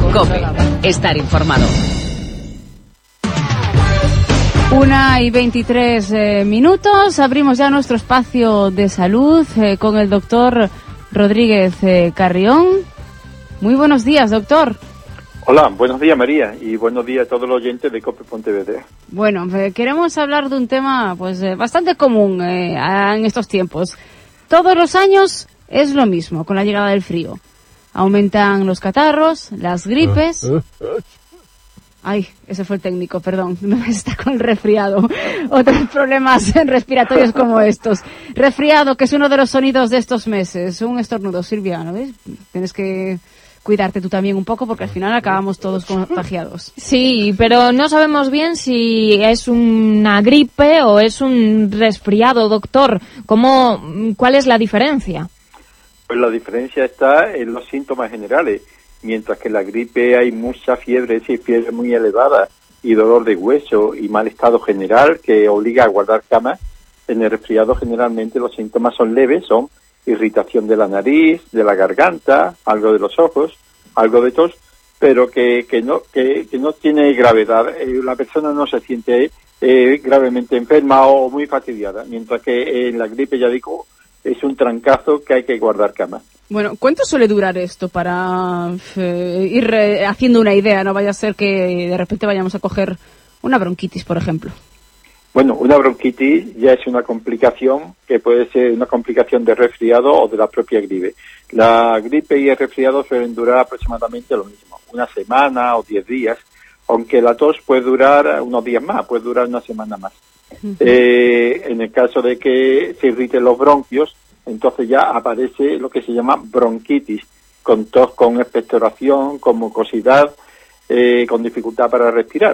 COPE. Estar informado. 1:23 abrimos ya nuestro espacio de salud con el doctor Rodríguez Carrión. Muy buenos días, doctor. Hola, buenos días, María, y buenos días a todos los oyentes de COPE Pontevedra. Bueno, queremos hablar de un tema pues bastante común en estos tiempos. Todos los años es lo mismo con la llegada del frío. Aumentan los catarros, las gripes. Ay, ese fue el técnico, perdón, está con el resfriado. Otros problemas respiratorios como estos. Resfriado, que es uno de los sonidos de estos meses. Un estornudo, Silvia, ¿no ves? Tienes que cuidarte tú también un poco porque al final acabamos todos contagiados. Sí, pero no sabemos bien si es una gripe o es un resfriado, doctor. ¿Cuál es la diferencia? Pues la diferencia está en los síntomas generales. Mientras que en la gripe hay mucha fiebre, sí, fiebre muy elevada y dolor de hueso y mal estado general que obliga a guardar cama, en el resfriado generalmente los síntomas son leves, son irritación de la nariz, de la garganta, algo de los ojos, algo de tos, pero que no tiene gravedad. La persona no se siente gravemente enferma o muy fastidiada, mientras que en la gripe, ya digo, es un trancazo que hay que guardar cama. Bueno, ¿cuánto suele durar esto para ir haciendo una idea? No vaya a ser que de repente vayamos a coger una bronquitis, por ejemplo. Bueno, una bronquitis ya es una complicación que puede ser una complicación de resfriado o de la propia gripe. La gripe y el resfriado suelen durar aproximadamente lo mismo, una semana o 10 días, aunque la tos puede durar unos días más, puede durar una semana más. Uh-huh. En el caso de que se irriten los bronquios, entonces ya aparece lo que se llama bronquitis, con tos, con expectoración, con mucosidad, con dificultad para respirar.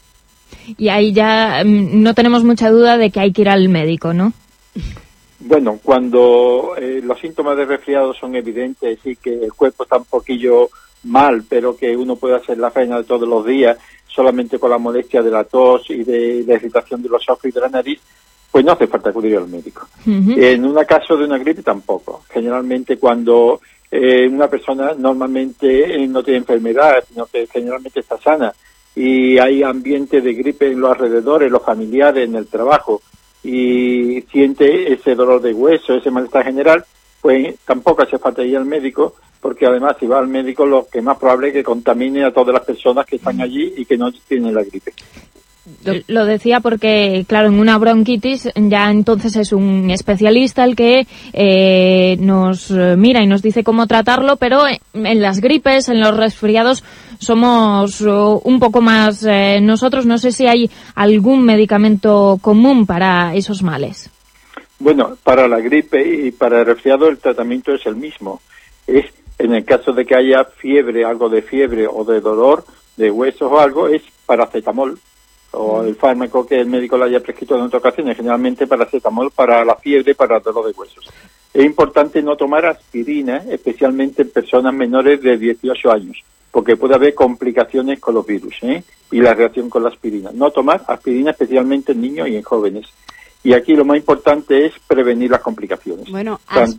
Y ahí ya no tenemos mucha duda de que hay que ir al médico, ¿no? Bueno, cuando los síntomas de resfriado son evidentes y que el cuerpo está un poquillo mal, pero que uno puede hacer la faena de todos los días solamente con la molestia de la tos y de la irritación de los ojos y de la nariz, pues no hace falta acudir al médico. Uh-huh. En un caso de una gripe tampoco. Generalmente cuando una persona normalmente no tiene enfermedad, sino que generalmente está sana y hay ambiente de gripe en los alrededores, los familiares, en el trabajo y siente ese dolor de hueso, ese malestar general, pues tampoco hace falta ir al médico porque además si va al médico lo que más probable es que contamine a todas las personas que están allí y que no tienen la gripe. Lo decía porque, claro, en una bronquitis ya entonces es un especialista el que nos mira y nos dice cómo tratarlo, pero en las gripes, en los resfriados, somos un poco más nosotros. No sé si hay algún medicamento común para esos males. Bueno, para la gripe y para el resfriado el tratamiento es el mismo. Es en el caso de que haya fiebre, algo de fiebre o de dolor de huesos o algo, es paracetamol. O el fármaco que el médico le haya prescrito en otras ocasiones, generalmente paracetamol para la fiebre, para el dolor de huesos. Es importante no tomar aspirina, especialmente en personas menores de 18 años, porque puede haber complicaciones con los virus, y la reacción con la aspirina. No tomar aspirina, especialmente en niños y en jóvenes. Y aquí lo más importante es prevenir las complicaciones. Bueno,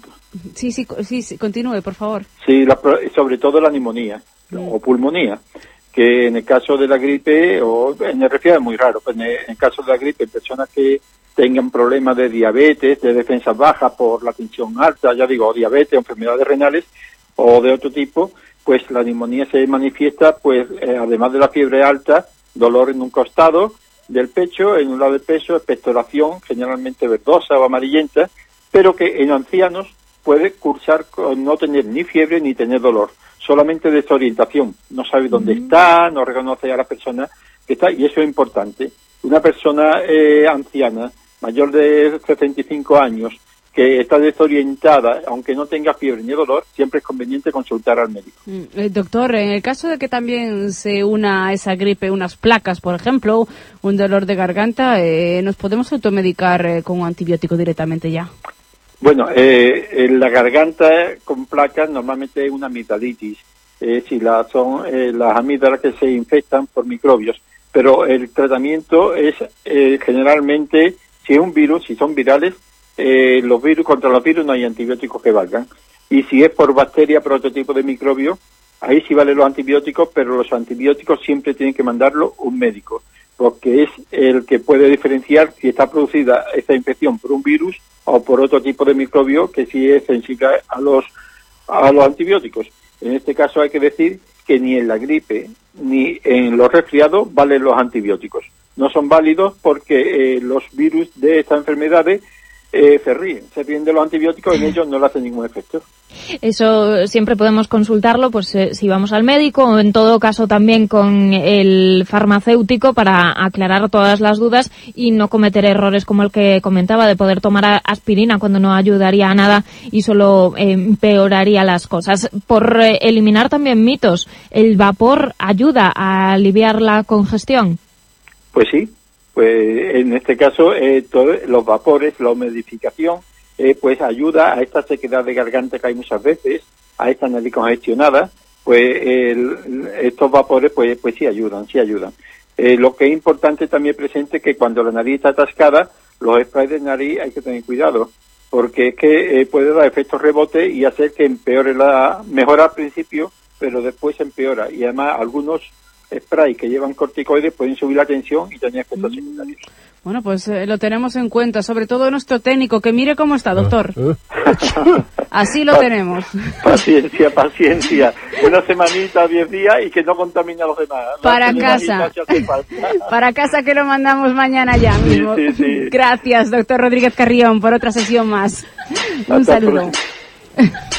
sí, continúe, por favor. Sí, sobre todo la neumonía o pulmonía, que en el caso de la gripe o en el resfriado es muy raro, pero en el caso de la gripe, personas que tengan problemas de diabetes, de defensas bajas por la tensión alta, ya digo, diabetes, enfermedades renales o de otro tipo, pues la neumonía se manifiesta, pues además de la fiebre alta, dolor en un costado del pecho, en un lado del pecho, expectoración, generalmente verdosa o amarillenta, pero que en ancianos puede cursar con no tener ni fiebre ni tener dolor. Solamente desorientación, no sabe dónde está, no reconoce a la persona que está, y eso es importante. Una persona anciana, mayor de 65 años, que está desorientada, aunque no tenga fiebre ni dolor, siempre es conveniente consultar al médico. Doctor, en el caso de que también se una a esa gripe unas placas, por ejemplo, un dolor de garganta, ¿nos podemos automedicar con un antibiótico directamente ya? Bueno, en la garganta con placas normalmente es una amigdalitis, si son las amígdalas que se infectan por microbios, pero el tratamiento es generalmente, si es un virus, si son virales, contra los virus no hay antibióticos que valgan, y si es por bacteria, por otro tipo de microbio, ahí sí valen los antibióticos, pero los antibióticos siempre tienen que mandarlo un médico, porque es el que puede diferenciar si está producida esta infección por un virus o por otro tipo de microbio que sí es sensible a los antibióticos. En este caso hay que decir que ni en la gripe ni en los resfriados valen los antibióticos. No son válidos porque los virus de estas enfermedades se ríen de los antibióticos y en ellos no le hacen ningún efecto. Eso siempre podemos consultarlo, pues si vamos al médico o en todo caso también con el farmacéutico para aclarar todas las dudas y no cometer errores como el que comentaba de poder tomar aspirina cuando no ayudaría a nada y solo empeoraría las cosas. Por eliminar también mitos, ¿el vapor ayuda a aliviar la congestión? Pues sí. Pues en este caso todos los vapores, la humidificación, pues ayuda a esta sequedad de garganta que hay muchas veces, a esta nariz congestionada, pues estos vapores pues sí ayudan. Lo que es importante también presente es que cuando la nariz está atascada, los sprays de nariz hay que tener cuidado, porque es que puede dar efectos rebote y hacer que mejora al principio, pero después empeora, y además algunos spray que llevan corticoides pueden subir la tensión y tener efectos secundarios. Bueno, pues lo tenemos en cuenta, sobre todo nuestro técnico, que mire cómo está, doctor. Así lo tenemos. Paciencia. Una semanita, 10 días y que no contamine a los demás. Para casa. Para casa, que lo mandamos mañana ya mismo. Sí. Gracias, doctor Rodríguez Carrión, por otra sesión más. Un saludo.